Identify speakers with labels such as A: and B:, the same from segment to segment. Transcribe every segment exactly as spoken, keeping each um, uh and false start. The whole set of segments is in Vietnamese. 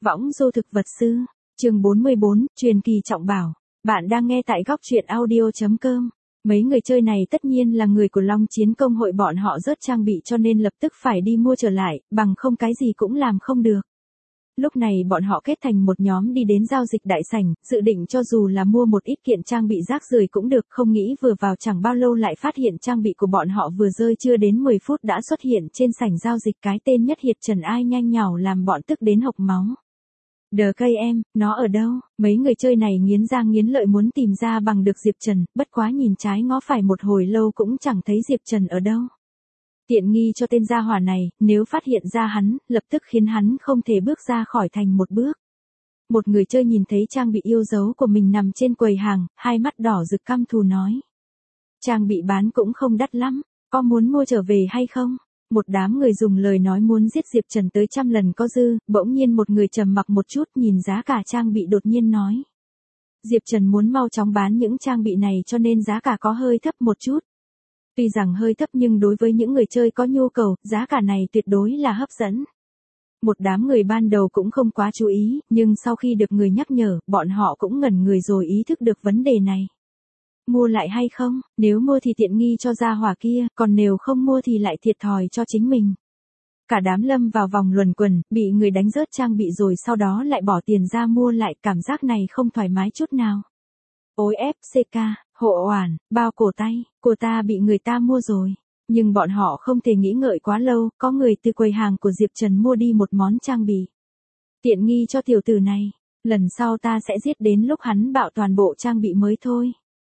A: Võng du thực vật sư, chương bốn mươi bốn, truyền kỳ trọng bảo. Bạn đang nghe tại góc truyện audio chấm com. Mấy người chơi này tất nhiên là người của Long Chiến Công hội, bọn họ rớt trang bị cho nên lập tức phải đi mua trở lại, bằng không cái gì cũng làm không được. Lúc này bọn họ kết thành một nhóm đi đến giao dịch đại sảnh, dự định cho dù là mua một ít kiện trang bị rác rưởi cũng được, không nghĩ vừa vào chẳng bao lâu lại phát hiện trang bị của bọn họ vừa rơi chưa đến mười phút đã xuất hiện trên sảnh giao dịch, cái tên Nhất Hiệt Trần ai nhanh nhảu làm bọn tức đến hộc máu. Đờ cây em, nó ở đâu? Mấy người chơi này nghiến răng nghiến lợi muốn tìm ra bằng được Diệp Trần, bất quá nhìn trái ngó phải một hồi lâu cũng chẳng thấy Diệp Trần ở đâu. Tiện nghi cho tên gia hỏa này, nếu phát hiện ra hắn, lập tức khiến hắn không thể bước ra khỏi thành một bước. Một người chơi nhìn thấy trang bị yêu dấu của mình nằm trên quầy hàng, hai mắt đỏ rực căm thù nói. Trang bị bán cũng không đắt lắm, có muốn mua trở về hay không? Một đám người dùng lời nói muốn giết Diệp Trần tới trăm lần có dư, bỗng nhiên một người trầm mặc một chút nhìn giá cả trang bị đột nhiên nói. Diệp Trần muốn mau chóng bán những trang bị này cho nên giá cả có hơi thấp một chút. Tuy rằng hơi thấp nhưng đối với những người chơi có nhu cầu, giá cả này tuyệt đối là hấp dẫn. Một đám người ban đầu cũng không quá chú ý, nhưng sau khi được người nhắc nhở, bọn họ cũng ngẩn người rồi ý thức được vấn đề này. Mua lại hay không? Nếu mua thì tiện nghi cho gia hỏa kia, còn nếu không mua thì lại thiệt thòi cho chính mình. Cả đám lâm vào vòng luẩn quẩn, bị người đánh rớt trang bị rồi sau đó lại bỏ tiền ra mua lại, cảm giác này không thoải mái chút nào. Ôi ép xê ca, hộ oản, bao cổ tay, của ta bị người ta mua rồi. Nhưng bọn họ không thể nghĩ ngợi quá lâu, có người từ quầy hàng của Diệp Trần mua đi một món trang bị. Tiện nghi cho tiểu tử này, lần sau ta sẽ giết đến lúc hắn bạo toàn bộ trang bị mới thôi.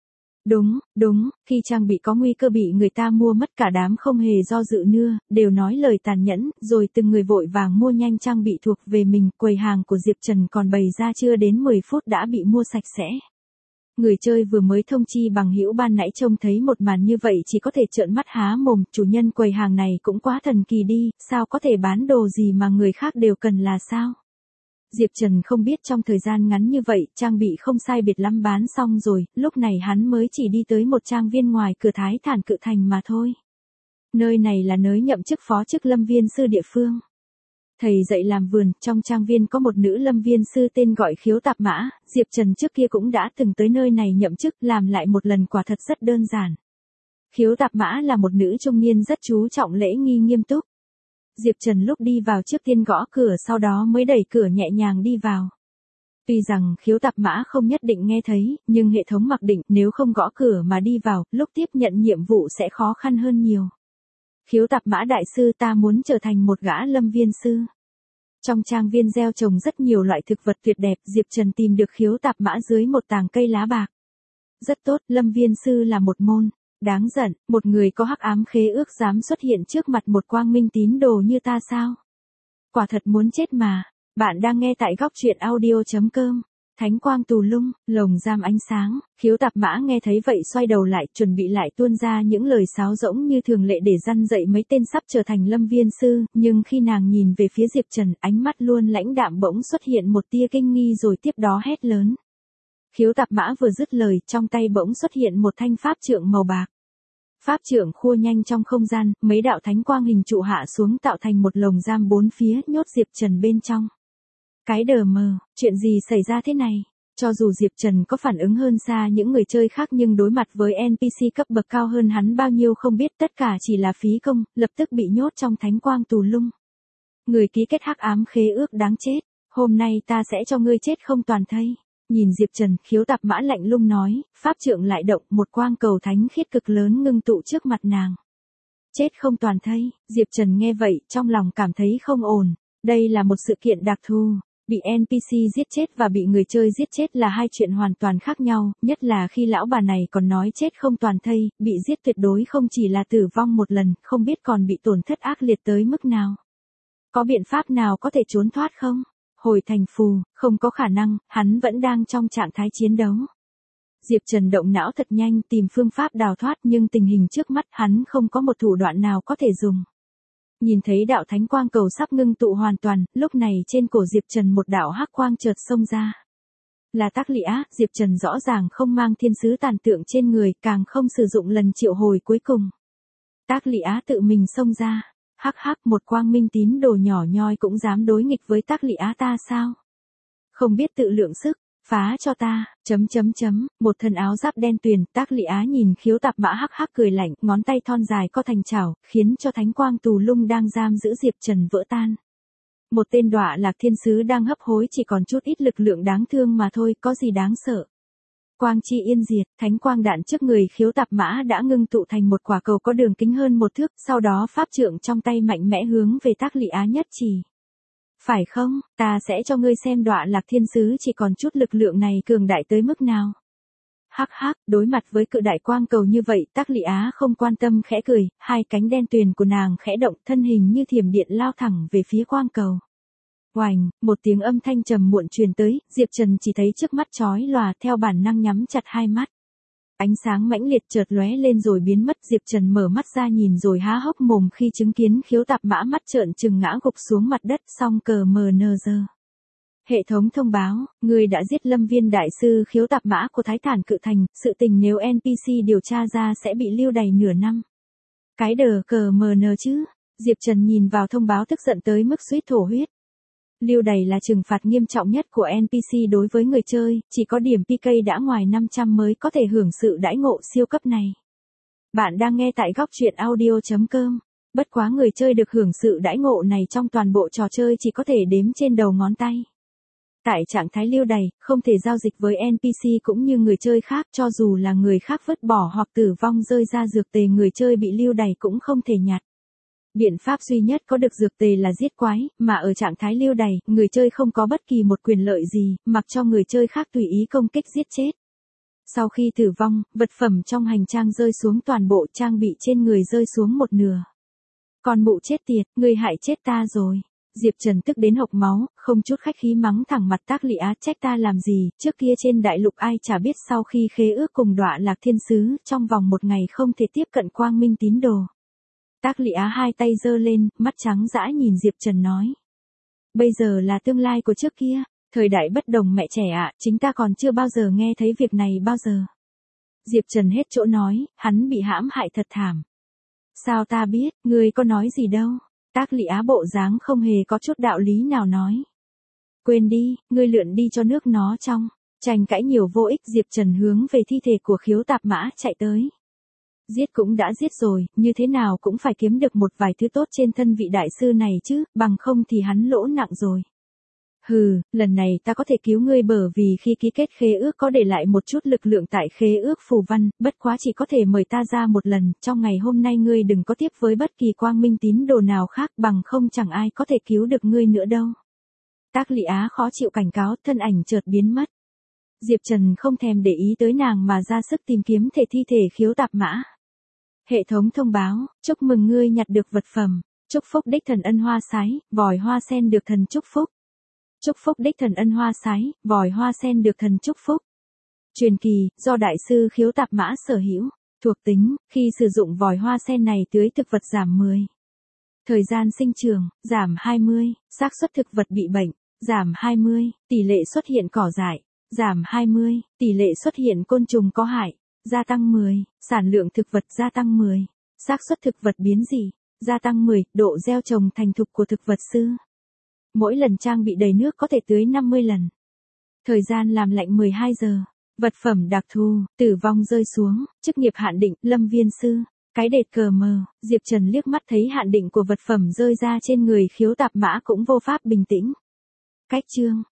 A: Đúng, đúng, khi trang bị có nguy cơ bị người ta mua mất cả đám không hề do dự nữa, đều nói lời tàn nhẫn, rồi từng người vội vàng mua nhanh trang bị thuộc về mình, quầy hàng của Diệp Trần còn bày ra chưa đến mười phút đã bị mua sạch sẽ. Người chơi vừa mới thông chi bằng hữu ban nãy trông thấy một màn như vậy chỉ có thể trợn mắt há mồm, chủ nhân quầy hàng này cũng quá thần kỳ đi, sao có thể bán đồ gì mà người khác đều cần là sao? Diệp Trần không biết trong thời gian ngắn như vậy, trang bị không sai biệt lắm bán xong rồi, lúc này hắn mới chỉ đi tới một trang viên ngoài cửa Thái Thản Cự Thành mà thôi. Nơi này là nơi nhậm chức phó chức lâm viên sư địa phương. Thầy dạy làm vườn, trong trang viên có một nữ lâm viên sư tên gọi Khiếu Tạp Mã, Diệp Trần trước kia cũng đã từng tới nơi này nhậm chức, làm lại một lần quả thật rất đơn giản. Khiếu Tạp Mã là một nữ trung niên rất chú trọng lễ nghi nghiêm túc. Diệp Trần lúc đi vào trước tiên gõ cửa sau đó mới đẩy cửa nhẹ nhàng đi vào. Tuy rằng Khiếu Tạp Mã không nhất định nghe thấy, nhưng hệ thống mặc định nếu không gõ cửa mà đi vào, lúc tiếp nhận nhiệm vụ sẽ khó khăn hơn nhiều. Khiếu Tạp Mã đại sư, ta muốn trở thành một gã lâm viên sư. Trong trang viên gieo trồng rất nhiều loại thực vật tuyệt đẹp, Diệp Trần tìm được Khiếu Tạp Mã dưới một tàng cây lá bạc. Rất tốt, lâm viên sư là một môn. Đáng giận, một người có hắc ám khế ước dám xuất hiện trước mặt một quang minh tín đồ như ta sao? Quả thật muốn chết mà. Bạn đang nghe tại góc truyện audio chấm com. Thánh quang tù lung, lồng giam ánh sáng, Khiếu Tạp Mã nghe thấy vậy xoay đầu lại, chuẩn bị lại tuôn ra những lời sáo rỗng như thường lệ để răn dậy mấy tên sắp trở thành lâm viên sư, nhưng khi nàng nhìn về phía Diệp Trần, ánh mắt luôn lãnh đạm bỗng xuất hiện một tia kinh nghi rồi tiếp đó hét lớn. Khiếu Tạp Mã vừa dứt lời, trong tay bỗng xuất hiện một thanh pháp trượng màu bạc. Pháp trượng khua nhanh trong không gian, mấy đạo thánh quang hình trụ hạ xuống tạo thành một lồng giam bốn phía, nhốt Diệp Trần bên trong. Cái đờ mờ, chuyện gì xảy ra thế này? Cho dù Diệp Trần có phản ứng hơn xa những người chơi khác nhưng đối mặt với en pê xê cấp bậc cao hơn hắn bao nhiêu không biết, tất cả chỉ là phí công, lập tức bị nhốt trong thánh quang tù lung. Người ký kết hắc ám khế ước đáng chết, hôm nay ta sẽ cho ngươi chết không toàn thây. Nhìn Diệp Trần, Khiếu Tạp Mã lạnh lùng nói, pháp trượng lại động, một quang cầu thánh khiết cực lớn ngưng tụ trước mặt nàng. Chết không toàn thây, Diệp Trần nghe vậy, trong lòng cảm thấy không ổn, đây là một sự kiện đặc thù, bị en pê xê giết chết và bị người chơi giết chết là hai chuyện hoàn toàn khác nhau, nhất là khi lão bà này còn nói chết không toàn thây, bị giết tuyệt đối không chỉ là tử vong một lần, không biết còn bị tổn thất ác liệt tới mức nào. Có biện pháp nào có thể trốn thoát không? Hồi thành phù, không có khả năng, hắn vẫn đang trong trạng thái chiến đấu. Diệp Trần động não thật nhanh tìm phương pháp đào thoát nhưng tình hình trước mắt hắn không có một thủ đoạn nào có thể dùng. Nhìn thấy đạo thánh quang cầu sắp ngưng tụ hoàn toàn, lúc này trên cổ Diệp Trần một đạo hắc quang chợt xông ra. Là Tác Lị Á, Diệp Trần rõ ràng không mang thiên sứ tàn tượng trên người, càng không sử dụng lần triệu hồi cuối cùng. Tác Lị Á tự mình xông ra. Hắc hắc, một quang minh tín đồ nhỏ nhoi cũng dám đối nghịch với Tác Lị Á ta sao? Không biết tự lượng sức, phá cho ta, chấm chấm chấm, một thân áo giáp đen tuyền, Tác Lị Á nhìn Khiếu Tạp Mã hắc hắc cười lạnh, ngón tay thon dài co thành chảo, khiến cho thánh quang tù lung đang giam giữ Diệp Trần vỡ tan. Một tên đọa lạc thiên sứ đang hấp hối chỉ còn chút ít lực lượng đáng thương mà thôi, có gì đáng sợ. Quang chi yên diệt, thánh quang đạn trước người Khiếu Tạp Mã đã ngưng tụ thành một quả cầu có đường kính hơn một thước, sau đó pháp trượng trong tay mạnh mẽ hướng về Tác Lị Á nhất chỉ. Phải không, ta sẽ cho ngươi xem đọa lạc thiên sứ chỉ còn chút lực lượng này cường đại tới mức nào. Hắc hắc, đối mặt với cự đại quang cầu như vậy, Tác Lị Á không quan tâm khẽ cười, hai cánh đen tuyền của nàng khẽ động, thân hình như thiểm điện lao thẳng về phía quang cầu. Oành, một tiếng âm thanh trầm muộn truyền tới, Diệp Trần chỉ thấy trước mắt chói lòa, theo bản năng nhắm chặt hai mắt. Ánh sáng mãnh liệt chợt lóe lên rồi biến mất, Diệp Trần mở mắt ra nhìn rồi há hốc mồm khi chứng kiến Khiếu Tạp Mã mắt trợn trừng ngã gục xuống mặt đất, xong cờ mờ nờ giờ. Hệ thống thông báo, người đã giết Lâm Viên đại sư Khiếu Tạp Mã của Thái Thản Cự Thành, sự tình nếu en pê xê điều tra ra sẽ bị lưu đày nửa năm. Cái đờ cờ mờ nờ chứ, Diệp Trần nhìn vào thông báo tức giận tới mức suýt thổ huyết. Lưu đày là trừng phạt nghiêm trọng nhất của en pê xê đối với người chơi, chỉ có điểm pê ca đã ngoài năm trăm mới có thể hưởng sự đãi ngộ siêu cấp này. Bạn đang nghe tại góc truyện audio chấm com. Bất quá người chơi được hưởng sự đãi ngộ này trong toàn bộ trò chơi chỉ có thể đếm trên đầu ngón tay. Tại trạng thái lưu đày, không thể giao dịch với en pê xê cũng như người chơi khác, cho dù là người khác vứt bỏ hoặc tử vong rơi ra dược tề người chơi bị lưu đày cũng không thể nhặt. Biện pháp duy nhất có được dược tề là giết quái, mà ở trạng thái lưu đày, người chơi không có bất kỳ một quyền lợi gì, mặc cho người chơi khác tùy ý công kích giết chết. Sau khi tử vong, vật phẩm trong hành trang rơi xuống toàn bộ, trang bị trên người rơi xuống một nửa. Còn mụ chết tiệt, ngươi hại chết ta rồi. Diệp Trần tức đến hộc máu, không chút khách khí mắng thẳng mặt Tác Lị Á, trách ta làm gì, trước kia trên đại lục ai chả biết sau khi khế ước cùng đọa lạc thiên sứ, trong vòng một ngày không thể tiếp cận quang minh tín đồ. Tác Lị Á hai tay giơ lên, mắt trắng dã nhìn Diệp Trần nói. Bây giờ là tương lai của trước kia, thời đại bất đồng mẹ trẻ ạ, chính ta còn chưa bao giờ nghe thấy việc này bao giờ. Diệp Trần hết chỗ nói, hắn bị hãm hại thật thảm. Sao ta biết, ngươi có nói gì đâu. Tác Lị Á bộ dáng không hề có chút đạo lý nào nói. Quên đi, ngươi lượn đi cho nước nó trong. Tranh cãi nhiều vô ích, Diệp Trần hướng về thi thể của Khiếu Tạp Mã chạy tới. Giết cũng đã giết rồi, như thế nào cũng phải kiếm được một vài thứ tốt trên thân vị đại sư này chứ, bằng không thì hắn lỗ nặng rồi. Hừ, lần này ta có thể cứu ngươi bởi vì khi ký kết khế ước có để lại một chút lực lượng tại khế ước phù văn, bất quá chỉ có thể mời ta ra một lần, trong ngày hôm nay ngươi đừng có tiếp với bất kỳ quang minh tín đồ nào khác, bằng không chẳng ai có thể cứu được ngươi nữa đâu. Tác Lị Á khó chịu cảnh cáo, thân ảnh chợt biến mất. Diệp Trần không thèm để ý tới nàng mà ra sức tìm kiếm thể thi thể Khiếu Tạp Mã. Hệ thống thông báo, chúc mừng ngươi nhặt được vật phẩm, chúc phúc đích thần ân hoa sái, vòi hoa sen được thần chúc phúc. Chúc phúc đích thần ân hoa sái, vòi hoa sen được thần chúc phúc. Truyền kỳ, do đại sư Khiếu Tạp Mã sở hữu, thuộc tính, khi sử dụng vòi hoa sen này tưới thực vật giảm mười. Thời gian sinh trưởng, giảm hai mươi, xác suất thực vật bị bệnh, giảm hai mươi, tỷ lệ xuất hiện cỏ dại, giảm hai mươi, tỷ lệ xuất hiện côn trùng có hại, gia tăng mười, sản lượng thực vật gia tăng mười, xác suất thực vật biến dị, gia tăng mười, độ gieo trồng thành thục của thực vật sư. Mỗi lần trang bị đầy nước có thể tưới năm mươi lần. Thời gian làm lạnh mười hai giờ. Vật phẩm đặc thù, tử vong rơi xuống, chức nghiệp hạn định, Lâm Viên sư. Cái đệt cờ mờ, Diệp Trần liếc mắt thấy hạn định của vật phẩm rơi ra trên người Khiếu Tạp Mã cũng vô pháp bình tĩnh. Cách chương